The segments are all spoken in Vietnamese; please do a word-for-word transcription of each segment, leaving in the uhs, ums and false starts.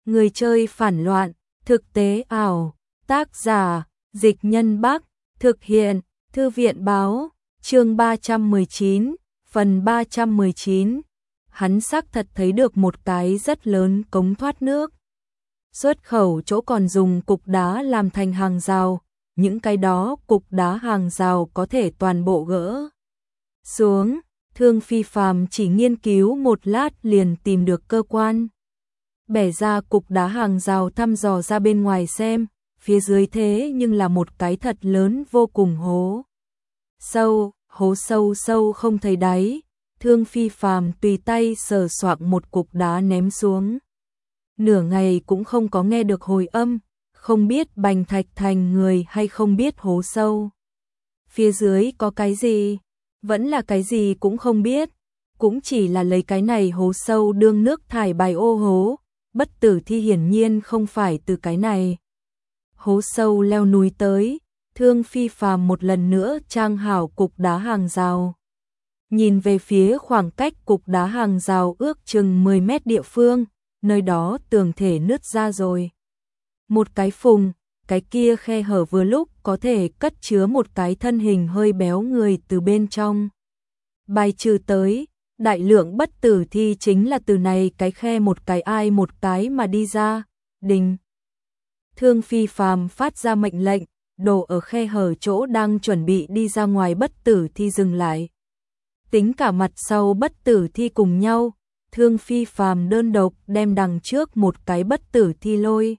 Người chơi phản loạn, thực tế ảo, tác giả, Dịch Nhân Bắc, thực hiện, Thư viện báo, chương ba trăm mười chín, phần ba trăm mười chín. Hắn xác thật thấy được một cái rất lớn cống thoát nước. Xuất khẩu chỗ còn dùng cục đá làm thành hàng rào, những cái đó cục đá hàng rào có thể toàn bộ gỡ xuống. Thương Phi Phàm chỉ nghiên cứu một lát liền tìm được cơ quan. Bẻ ra cục đá hàng rào thăm dò ra bên ngoài xem, phía dưới thế nhưng là một cái thật lớn vô cùng hố. Sâu, hố sâu sâu không thấy đáy, Thương Phi Phàm tùy tay sờ soạng một cục đá ném xuống. Nửa ngày cũng không có nghe được hồi âm, không biết bành thạch thành người hay không biết hố sâu. Phía dưới có cái gì? Vẫn là cái gì cũng không biết, cũng chỉ là lấy cái này hố sâu đương nước thải bài ô hố, bất tử thi hiển nhiên không phải từ cái này. Hố sâu leo núi tới, Thương Phi Phàm một lần nữa trang hảo cục đá hàng rào. Nhìn về phía khoảng cách cục đá hàng rào ước chừng mười mét địa phương, nơi đó tường thể nứt ra rồi. Một cái phùng, cái kia khe hở vừa lúc có thể cất chứa một cái thân hình hơi béo người từ bên trong. Bài trừ tới, đại lượng bất tử thi chính là từ này cái khe một cái ai một cái mà đi ra. Đình. Thương Phi Phàm phát ra mệnh lệnh, đồ ở khe hở chỗ đang chuẩn bị đi ra ngoài bất tử thi dừng lại. Tính cả mặt sau bất tử thi cùng nhau, Thương Phi Phàm đơn độc đem đằng trước một cái bất tử thi lôi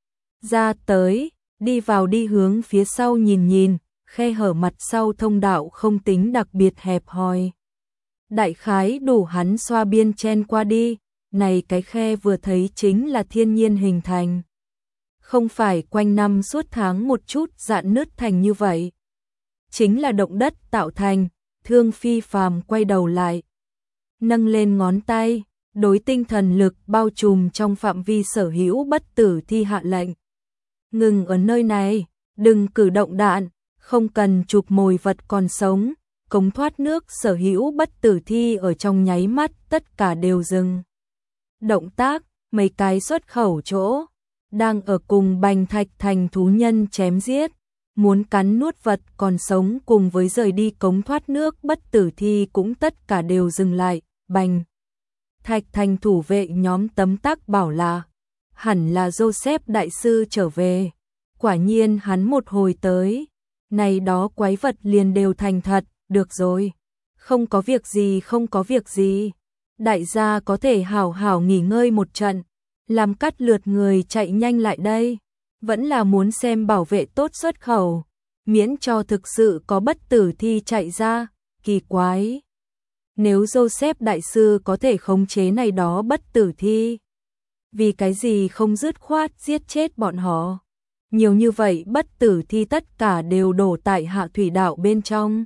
ra tới, đi vào đi hướng phía sau nhìn nhìn, khe hở mặt sau thông đạo không tính đặc biệt hẹp hòi. Đại khái đủ hắn xoa biên chen qua đi, này cái khe vừa thấy chính là thiên nhiên hình thành. Không phải quanh năm suốt tháng một chút dạn nứt thành như vậy. Chính là động đất tạo thành. Thương Phi Phàm quay đầu lại, nâng lên ngón tay, đối tinh thần lực bao trùm trong phạm vi sở hữu bất tử thi hạ lệnh. Ngừng ở nơi này, đừng cử động đạn, không cần chụp mồi vật còn sống, cống thoát nước sở hữu bất tử thi ở trong nháy mắt tất cả đều dừng. Động tác, mấy cái xuất khẩu chỗ, đang ở cùng bành thạch thành thú nhân chém giết. Muốn cắn nuốt vật còn sống cùng với rời đi cống thoát nước bất tử thi cũng tất cả đều dừng lại, bành. Thạch thành thủ vệ nhóm tấm tắc bảo là, hẳn là Joseph đại sư trở về. Quả nhiên hắn một hồi tới, này đó quái vật liền đều thành thật, được rồi. Không có việc gì không có việc gì, đại gia có thể hảo hảo nghỉ ngơi một trận, làm cắt lượt người chạy nhanh lại đây. Vẫn là muốn xem bảo vệ tốt xuất khẩu, miễn cho thực sự có bất tử thi chạy ra, kỳ quái. Nếu Joseph đại sư có thể khống chế này đó bất tử thi, vì cái gì không dứt khoát giết chết bọn họ? Nhiều như vậy bất tử thi tất cả đều đổ tại hạ thủy đạo bên trong.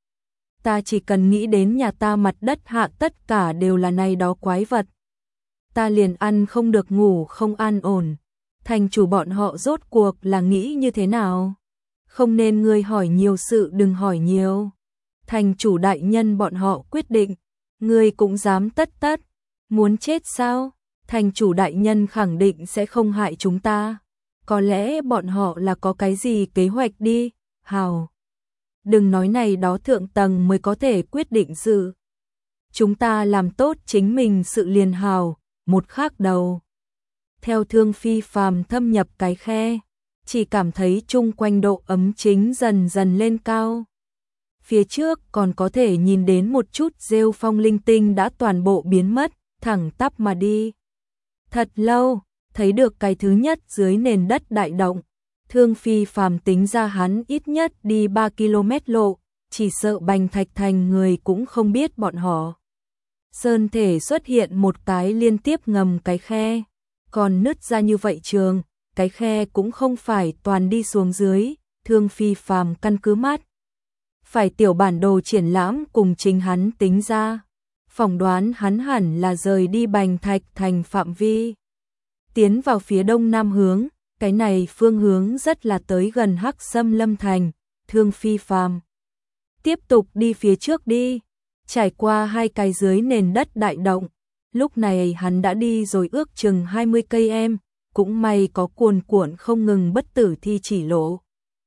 Ta chỉ cần nghĩ đến nhà ta mặt đất hạ tất cả đều là này đó quái vật. Ta liền ăn không được ngủ không an ổn. Thành chủ bọn họ rốt cuộc là nghĩ như thế nào? Không nên ngươi hỏi nhiều sự đừng hỏi nhiều. Thành chủ đại nhân bọn họ quyết định, ngươi cũng dám tất tất. Muốn chết sao? Thành chủ đại nhân khẳng định sẽ không hại chúng ta. Có lẽ bọn họ là có cái gì kế hoạch đi, hào. Đừng nói này đó thượng tầng mới có thể quyết định sự. Chúng ta làm tốt chính mình sự liền hào, một khác đầu. Theo Thương Phi Phàm thâm nhập cái khe, chỉ cảm thấy chung quanh độ ấm chính dần dần lên cao. Phía trước còn có thể nhìn đến một chút rêu phong linh tinh đã toàn bộ biến mất, thẳng tắp mà đi. Thật lâu, thấy được cái thứ nhất dưới nền đất đại động, Thương Phi Phàm tính ra hắn ít nhất đi ba ki lô mét lộ, chỉ sợ bành thạch thành người cũng không biết bọn họ. Sơn thể xuất hiện một cái liên tiếp ngầm cái khe. Còn nứt ra như vậy trường, cái khe cũng không phải toàn đi xuống dưới, Thương Phi Phàm căn cứ mắt. Phải tiểu bản đồ triển lãm cùng chính hắn tính ra, phỏng đoán hắn hẳn là rời đi bành thạch thành phạm vi. Tiến vào phía đông nam hướng, cái này phương hướng rất là tới gần Hắc Sâm Lâm Thành, Thương Phi Phàm tiếp tục đi phía trước đi, trải qua hai cái dưới nền đất đại động. Lúc này hắn đã đi rồi ước chừng hai mươi cây em, cũng may có cuồn cuộn không ngừng bất tử thi chỉ lộ.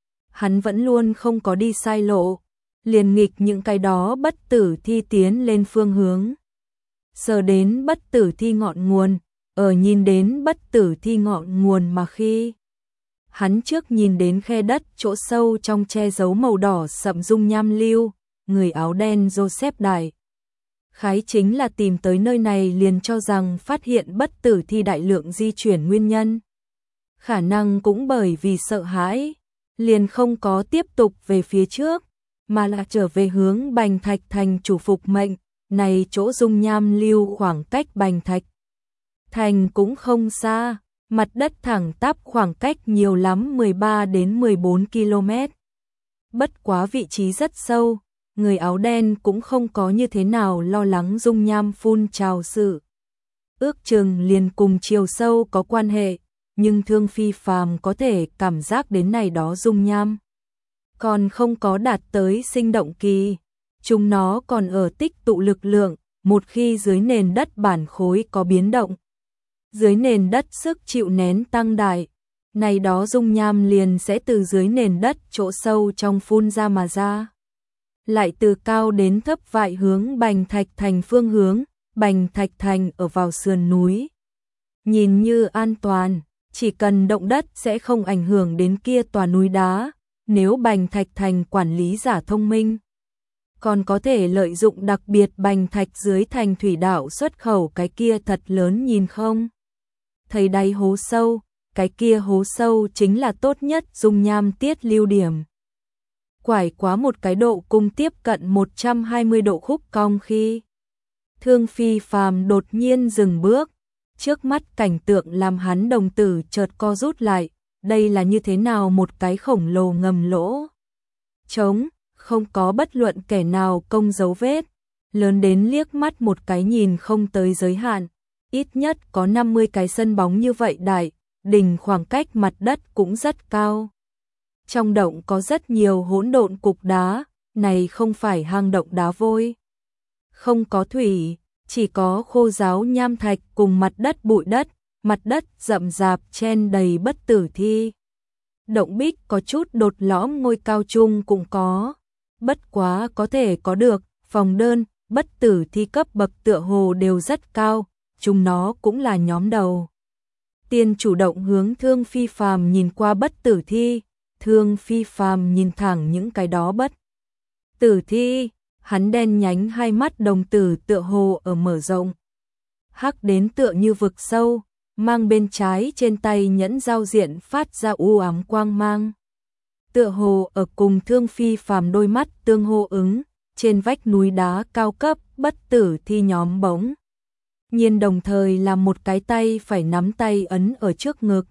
Hắn vẫn luôn không có đi sai lộ, liền nghịch những cái đó bất tử thi tiến lên phương hướng. Sờ đến bất tử thi ngọn nguồn, ở nhìn đến bất tử thi ngọn nguồn mà khi hắn trước nhìn đến khe đất chỗ sâu trong che giấu màu đỏ sậm dung nham lưu, người áo đen Joseph Đại khái chính là tìm tới nơi này liền cho rằng phát hiện bất tử thi đại lượng di chuyển nguyên nhân. Khả năng cũng bởi vì sợ hãi, liền không có tiếp tục về phía trước, mà là trở về hướng Bành Thạch Thành chủ phục mệnh, này chỗ dung nham lưu khoảng cách Bành Thạch Thành cũng không xa, mặt đất thẳng tắp khoảng cách nhiều lắm mười ba đến mười bốn ki lô mét. Bất quá vị trí rất sâu, người áo đen cũng không có như thế nào lo lắng dung nham phun trào sự. Ước chừng liền cùng chiều sâu có quan hệ, nhưng Thương Phi Phàm có thể cảm giác đến này đó dung nham còn không có đạt tới sinh động kỳ, chúng nó còn ở tích tụ lực lượng, một khi dưới nền đất bản khối có biến động, dưới nền đất sức chịu nén tăng đại, này đó dung nham liền sẽ từ dưới nền đất chỗ sâu trong phun ra mà ra. Lại từ cao đến thấp vại hướng Bành Thạch Thành phương hướng, Bành Thạch Thành ở vào sườn núi. Nhìn như an toàn, chỉ cần động đất sẽ không ảnh hưởng đến kia tòa núi đá, nếu Bành Thạch Thành quản lý giả thông minh. Còn có thể lợi dụng đặc biệt Bành Thạch dưới thành thủy đạo xuất khẩu cái kia thật lớn nhìn không? Thấy đáy hố sâu, cái kia hố sâu chính là tốt nhất dung nham tiết lưu điểm. Quải quá một cái độ cung tiếp cận một trăm hai mươi độ khúc cong khi Thương Phi Phàm đột nhiên dừng bước, trước mắt cảnh tượng làm hắn đồng tử chợt co rút lại, đây là như thế nào một cái khổng lồ ngầm lỗ trống, không có bất luận kẻ nào công dấu vết, lớn đến liếc mắt một cái nhìn không tới giới hạn, ít nhất có năm mươi cái sân bóng như vậy đại, đỉnh khoảng cách mặt đất cũng rất cao. Trong động có rất nhiều hỗn độn cục đá, này không phải hang động đá vôi. Không có thủy, chỉ có khô ráo nham thạch cùng mặt đất bụi đất, mặt đất rậm rạp chen đầy bất tử thi. Động bích có chút đột lõm ngôi cao chung cũng có, bất quá có thể có được, phòng đơn, bất tử thi cấp bậc tựa hồ đều rất cao, chúng nó cũng là nhóm đầu. Tiên chủ động hướng Thương Phi Phàm nhìn qua bất tử thi, Thương Phi Phàm nhìn thẳng những cái đó bất tử thi, hắn đen nhánh hai mắt đồng tử tựa hồ ở mở rộng. Hắc đến tựa như vực sâu, mang bên trái trên tay nhẫn giao diện phát ra u ám quang mang. Tựa hồ ở cùng Thương Phi Phàm đôi mắt tương hô ứng, trên vách núi đá cao cấp bất tử thi nhóm bóng. Nhiên đồng thời làm một cái tay phải nắm tay ấn ở trước ngực.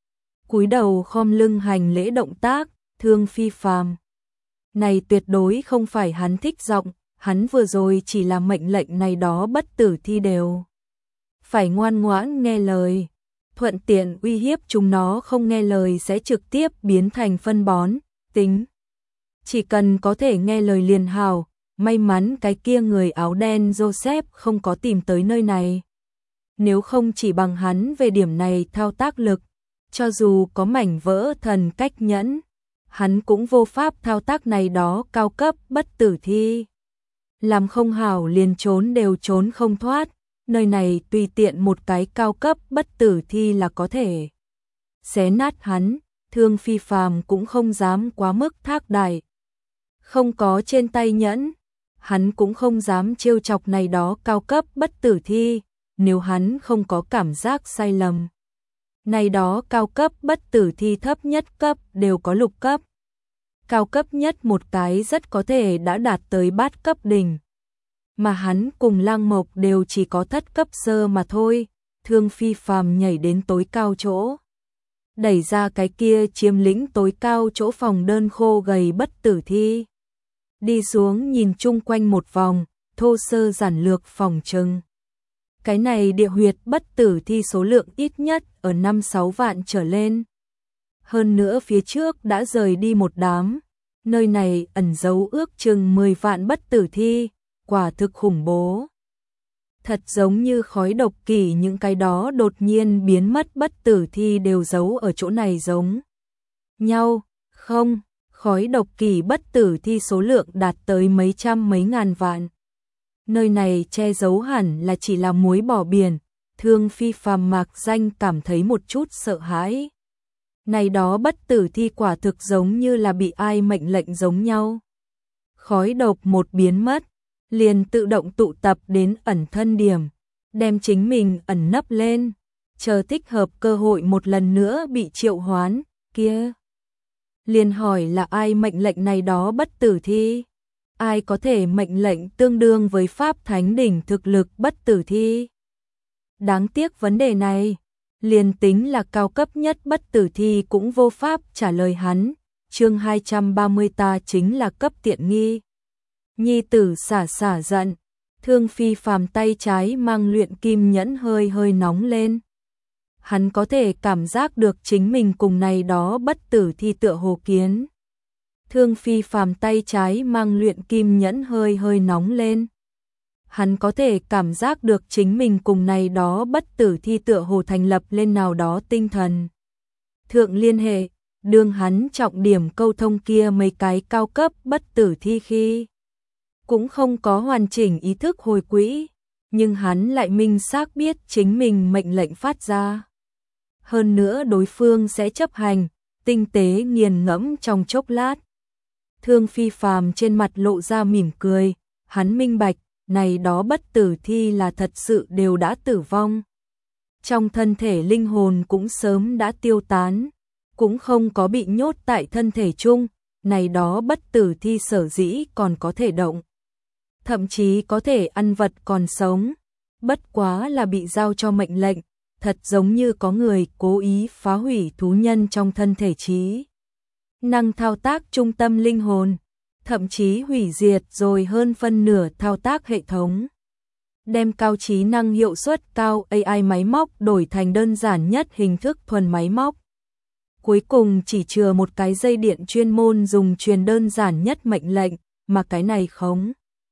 Cúi đầu khom lưng hành lễ động tác, Thương Phi Phàm. Này tuyệt đối không phải hắn thích giọng, hắn vừa rồi chỉ là mệnh lệnh này đó bất tử thi đều. Phải ngoan ngoãn nghe lời, thuận tiện uy hiếp chúng nó không nghe lời sẽ trực tiếp biến thành phân bón, tính. Chỉ cần có thể nghe lời liền hào, may mắn cái kia người áo đen Joseph không có tìm tới nơi này. Nếu không chỉ bằng hắn về điểm này thao tác lực, cho dù có mảnh vỡ thần cách nhẫn, hắn cũng vô pháp thao tác này đó cao cấp bất tử thi. Làm không hảo liền trốn đều trốn không thoát, nơi này tùy tiện một cái cao cấp bất tử thi là có thể xé nát hắn, Thương Phi Phàm cũng không dám quá mức thác đại. Không có trên tay nhẫn, hắn cũng không dám trêu chọc này đó cao cấp bất tử thi, nếu hắn không có cảm giác sai lầm. Này đó cao cấp bất tử thi thấp nhất cấp đều có lục cấp. Cao cấp nhất một cái rất có thể đã đạt tới bát cấp đỉnh. Mà hắn cùng Lang Mộc đều chỉ có thất cấp sơ mà thôi, Thương Phi Phàm nhảy đến tối cao chỗ. Đẩy ra cái kia chiếm lĩnh tối cao chỗ phòng đơn khô gầy bất tử thi. Đi xuống nhìn chung quanh một vòng, thô sơ giản lược phòng trừng. Cái này địa huyệt bất tử thi số lượng ít nhất ở năm sáu vạn trở lên. Hơn nữa phía trước đã rời đi một đám, nơi này ẩn giấu ước chừng mười vạn bất tử thi, quả thực khủng bố. Thật giống như khói độc kỷ, những cái đó đột nhiên biến mất bất tử thi đều giấu ở chỗ này giống nhau. Không, khói độc kỷ bất tử thi số lượng đạt tới mấy trăm mấy ngàn vạn. Nơi này che giấu hẳn là chỉ là muối bỏ biển. Thương Phi Phàm mạc danh cảm thấy một chút sợ hãi. Này đó bất tử thi quả thực giống như là bị ai mệnh lệnh giống nhau. Khói độc một biến mất, liền tự động tụ tập đến ẩn thân điểm, đem chính mình ẩn nấp lên, chờ thích hợp cơ hội một lần nữa bị triệu hoán, kia. Liền hỏi là ai mệnh lệnh này đó bất tử thi? Ai có thể mệnh lệnh tương đương với Pháp Thánh đỉnh thực lực bất tử thi? Đáng tiếc vấn đề này, liền tính là cao cấp nhất bất tử thi cũng vô pháp trả lời hắn. Chương hai trăm ba mươi ta chính là cấp tiện nghi. Nhi tử xả xả giận, Thương Phi Phàm tay trái mang luyện kim nhẫn hơi hơi nóng lên. Hắn có thể cảm giác được chính mình cùng này đó bất tử thi tựa hồ kiến. Thương Phi Phàm tay trái mang luyện kim nhẫn hơi hơi nóng lên. Hắn có thể cảm giác được chính mình cùng này đó bất tử thi tựa hồ thành lập lên nào đó tinh thần thượng liên hệ, đương hắn trọng điểm câu thông kia mấy cái cao cấp bất tử thi khi cũng không có hoàn chỉnh ý thức hồi quỹ, nhưng hắn lại minh xác biết chính mình mệnh lệnh phát ra. Hơn nữa đối phương sẽ chấp hành, tinh tế nghiền ngẫm trong chốc lát. Thương Phi Phàm trên mặt lộ ra mỉm cười, hắn minh bạch, này đó bất tử thi là thật sự đều đã tử vong. Trong thân thể linh hồn cũng sớm đã tiêu tán, cũng không có bị nhốt tại thân thể chung, này đó bất tử thi sở dĩ còn có thể động. Thậm chí có thể ăn vật còn sống, bất quá là bị giao cho mệnh lệnh, thật giống như có người cố ý phá hủy thú nhân trong thân thể trí năng thao tác trung tâm linh hồn, thậm chí hủy diệt rồi hơn phân nửa thao tác hệ thống. Đem cao trí năng hiệu suất cao a i máy móc đổi thành đơn giản nhất hình thức thuần máy móc. Cuối cùng chỉ chừa một cái dây điện chuyên môn dùng truyền đơn giản nhất mệnh lệnh, mà cái này khống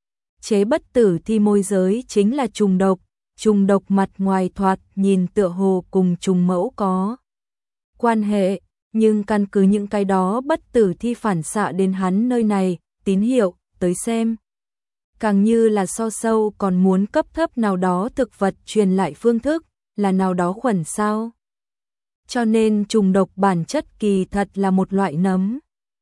chế bất tử thi môi giới chính là trùng độc. Trùng độc mặt ngoài thoạt nhìn tựa hồ cùng trùng mẫu có quan hệ, nhưng căn cứ những cái đó bất tử thi phản xạ đến hắn nơi này, tín hiệu, tới xem. Càng như là so sâu còn muốn cấp thấp nào đó thực vật truyền lại phương thức, là nào đó khuẩn sao. Cho nên trùng độc bản chất kỳ thật là một loại nấm.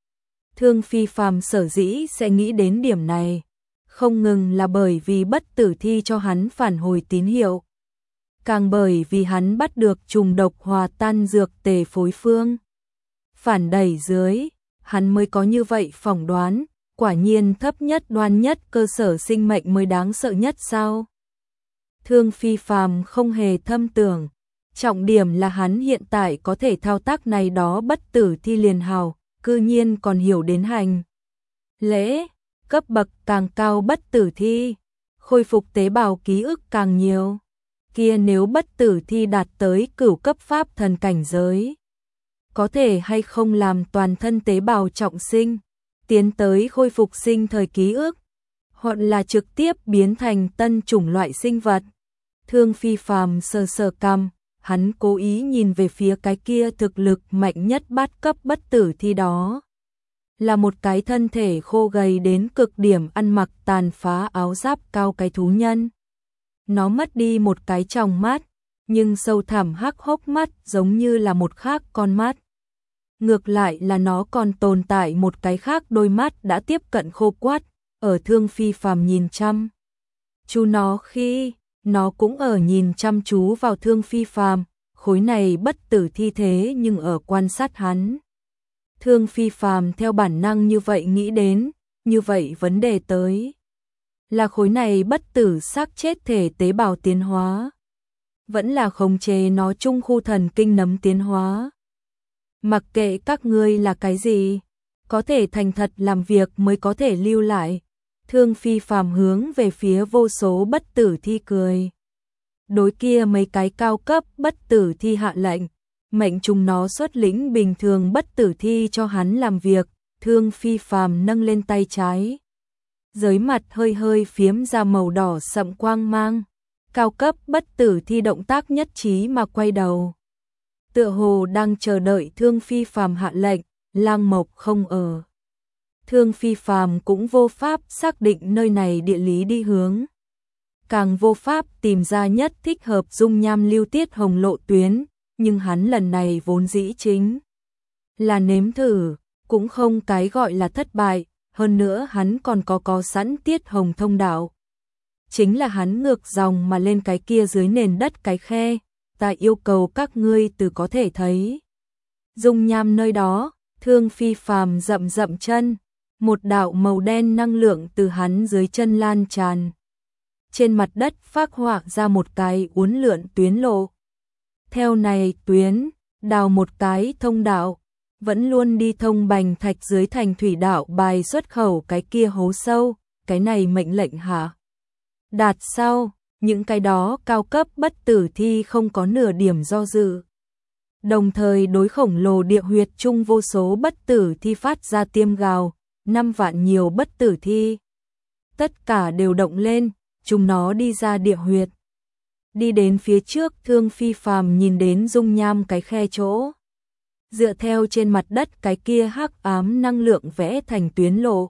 Thương Phi Phàm sở dĩ sẽ nghĩ đến điểm này, không ngừng là bởi vì bất tử thi cho hắn phản hồi tín hiệu, càng bởi vì hắn bắt được trùng độc hòa tan dược tề phối phương. Phản đẩy dưới, hắn mới có như vậy phỏng đoán, quả nhiên thấp nhất đoan nhất cơ sở sinh mệnh mới đáng sợ nhất sao. Thương Phi Phàm không hề thâm tưởng, trọng điểm là hắn hiện tại có thể thao tác này đó bất tử thi liền hào, cư nhiên còn hiểu đến hành lễ. Cấp bậc càng cao bất tử thi, khôi phục tế bào ký ức càng nhiều. Kia nếu bất tử thi đạt tới cửu cấp pháp thần cảnh giới, có thể hay không làm toàn thân tế bào trọng sinh, tiến tới khôi phục sinh thời ký ức, hoặc là trực tiếp biến thành tân chủng loại sinh vật. Thương Phi Phàm sờ sờ cằm, hắn cố ý nhìn về phía cái kia thực lực mạnh nhất bát cấp bất tử thi đó. Là một cái thân thể khô gầy đến cực điểm ăn mặc tàn phá áo giáp cao cái thú nhân. Nó mất đi một cái tròng mắt, nhưng sâu thẳm hắc hốc mắt giống như là một khác con mắt. Ngược lại là nó còn tồn tại một cái khác đôi mắt đã tiếp cận khô quắt, ở Thương Phi Phàm nhìn chăm chú nó khi, nó cũng ở nhìn chăm chú vào Thương Phi Phàm, khối này bất tử thi thế nhưng ở quan sát hắn. Thương Phi Phàm theo bản năng như vậy nghĩ đến, như vậy vấn đề tới là khối này bất tử xác chết thể tế bào tiến hóa, vẫn là khống chế nó trung khu thần kinh nấm tiến hóa. Mặc kệ các ngươi là cái gì, có thể thành thật làm việc mới có thể lưu lại. Thương Phi Phàm hướng về phía vô số bất tử thi cười. Đối kia mấy cái cao cấp bất tử thi hạ lệnh, mệnh chúng nó xuất lĩnh bình thường bất tử thi cho hắn làm việc. Thương Phi Phàm nâng lên tay trái, dưới mặt hơi hơi phiếm ra màu đỏ sậm quang mang, cao cấp bất tử thi động tác nhất trí mà quay đầu. Tựa hồ đang chờ đợi Thương Phi Phàm hạ lệnh, Lang Mộc không ở. Thương Phi Phàm cũng vô pháp xác định nơi này địa lý đi hướng. Càng vô pháp tìm ra nhất thích hợp dung nham lưu tiết hồng lộ tuyến, nhưng hắn lần này vốn dĩ chính là nếm thử, cũng không cái gọi là thất bại, hơn nữa hắn còn có có sẵn tiết hồng thông đạo. Chính là hắn ngược dòng mà lên cái kia dưới nền đất cái khe, ta yêu cầu các ngươi từ có thể thấy. Dung nham nơi đó, Thương Phi Phàm dậm dậm chân, một đạo màu đen năng lượng từ hắn dưới chân lan tràn. Trên mặt đất phác họa ra một cái uốn lượn tuyến lộ. Theo này tuyến, đào một cái thông đạo, vẫn luôn đi thông bành thạch dưới thành thủy đạo bài xuất khẩu cái kia hố sâu, cái này mệnh lệnh hả? Đạt sau, những cái đó cao cấp bất tử thi không có nửa điểm do dự. Đồng thời đối khổng lồ địa huyệt chung vô số bất tử thi phát ra tiêm gào, năm vạn nhiều bất tử thi. Tất cả đều động lên, chúng nó đi ra địa huyệt. Đi đến phía trước, Thương Phi Phàm nhìn đến dung nham cái khe chỗ. Dựa theo trên mặt đất cái kia hắc ám năng lượng vẽ thành tuyến lộ.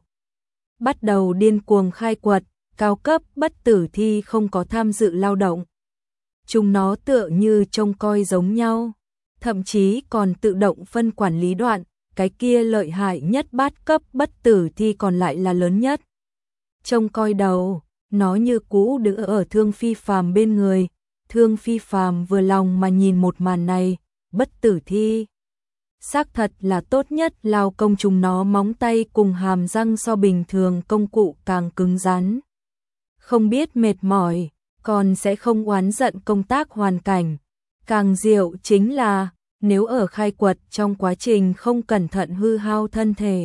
Bắt đầu điên cuồng khai quật, cao cấp bất tử thi không có tham dự lao động. Chúng nó tựa như trông coi giống nhau, thậm chí còn tự động phân quản lý đoạn, cái kia lợi hại nhất bát cấp bất tử thi còn lại là lớn nhất. Trông coi đầu, nó như cũ đứng ở Thương Phi Phàm bên người, Thương Phi Phàm vừa lòng mà nhìn một màn này, bất tử thi. Xác thật là tốt nhất, lao công chúng nó móng tay cùng hàm răng so bình thường công cụ càng cứng rắn. Không biết mệt mỏi, còn sẽ không oán giận công tác hoàn cảnh. Càng diệu chính là, nếu ở khai quật trong quá trình không cẩn thận hư hao thân thể.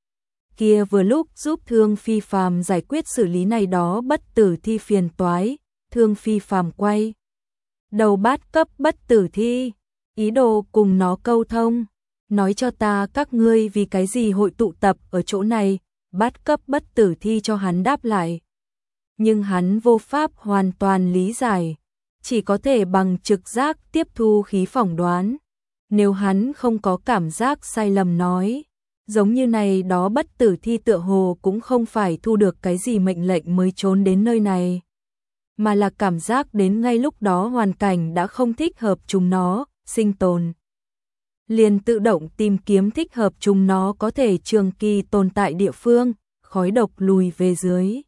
Kia vừa lúc giúp Thương Phi Phàm giải quyết xử lý này đó bất tử thi phiền toái, Thương Phi Phàm quay đầu bát cấp bất tử thi, ý đồ cùng nó câu thông, nói cho ta các ngươi vì cái gì hội tụ tập ở chỗ này, bát cấp bất tử thi cho hắn đáp lại. Nhưng hắn vô pháp hoàn toàn lý giải, chỉ có thể bằng trực giác tiếp thu khí phỏng đoán. Nếu hắn không có cảm giác sai lầm nói, giống như này đó bất tử thi tựa hồ cũng không phải thu được cái gì mệnh lệnh mới trốn đến nơi này, mà là cảm giác đến ngay lúc đó hoàn cảnh đã không thích hợp chúng nó, sinh tồn. Liền tự động tìm kiếm thích hợp chúng nó có thể trường kỳ tồn tại địa phương, khói độc lùi về dưới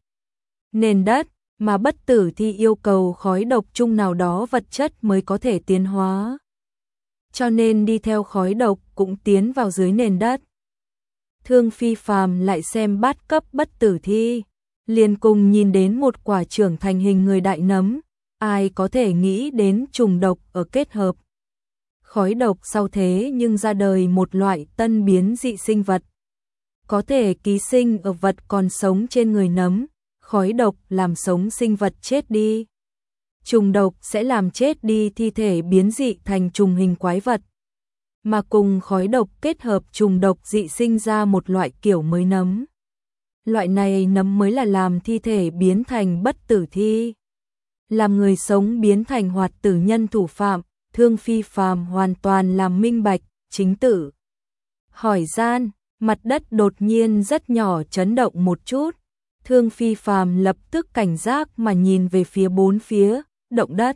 nền đất, mà bất tử thi yêu cầu khói độc chung nào đó vật chất mới có thể tiến hóa. Cho nên đi theo khói độc cũng tiến vào dưới nền đất. Thương Phi Phàm lại xem bát cấp bất tử thi, liền cùng nhìn đến một quả trưởng thành hình người đại nấm, ai có thể nghĩ đến trùng độc ở kết hợp. Khói độc sau thế nhưng ra đời một loại tân biến dị sinh vật. Có thể ký sinh ở vật còn sống trên người nấm, khói độc làm sống sinh vật chết đi. Trùng độc sẽ làm chết đi thi thể biến dị thành trùng hình quái vật. Mà cùng khói độc kết hợp trùng độc dị sinh ra một loại kiểu mới nấm. Loại này nấm mới là làm thi thể biến thành bất tử thi. Làm người sống biến thành hoạt tử nhân thủ phạm, Thương Phi Phàm hoàn toàn làm minh bạch, chính tử. Hỏi gian, mặt đất đột nhiên rất nhỏ chấn động một chút. Thương Phi Phàm lập tức cảnh giác mà nhìn về phía bốn phía, động đất.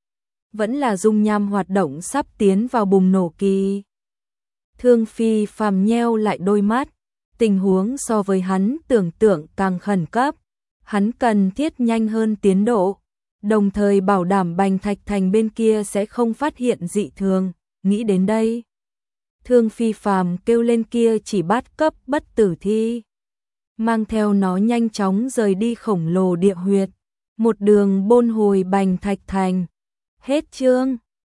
Vẫn là dung nham hoạt động sắp tiến vào bùng nổ kỳ. Thương Phi Phàm nheo lại đôi mắt, tình huống so với hắn tưởng tượng càng khẩn cấp. Hắn cần thiết nhanh hơn tiến độ, đồng thời bảo đảm Bành Thạch Thành bên kia sẽ không phát hiện dị thường. Nghĩ đến đây, Thương Phi Phàm kêu lên kia chỉ bát cấp bất tử thi, mang theo nó nhanh chóng rời đi khổng lồ địa huyệt, một đường bôn hồi Bành Thạch Thành. Hết chương.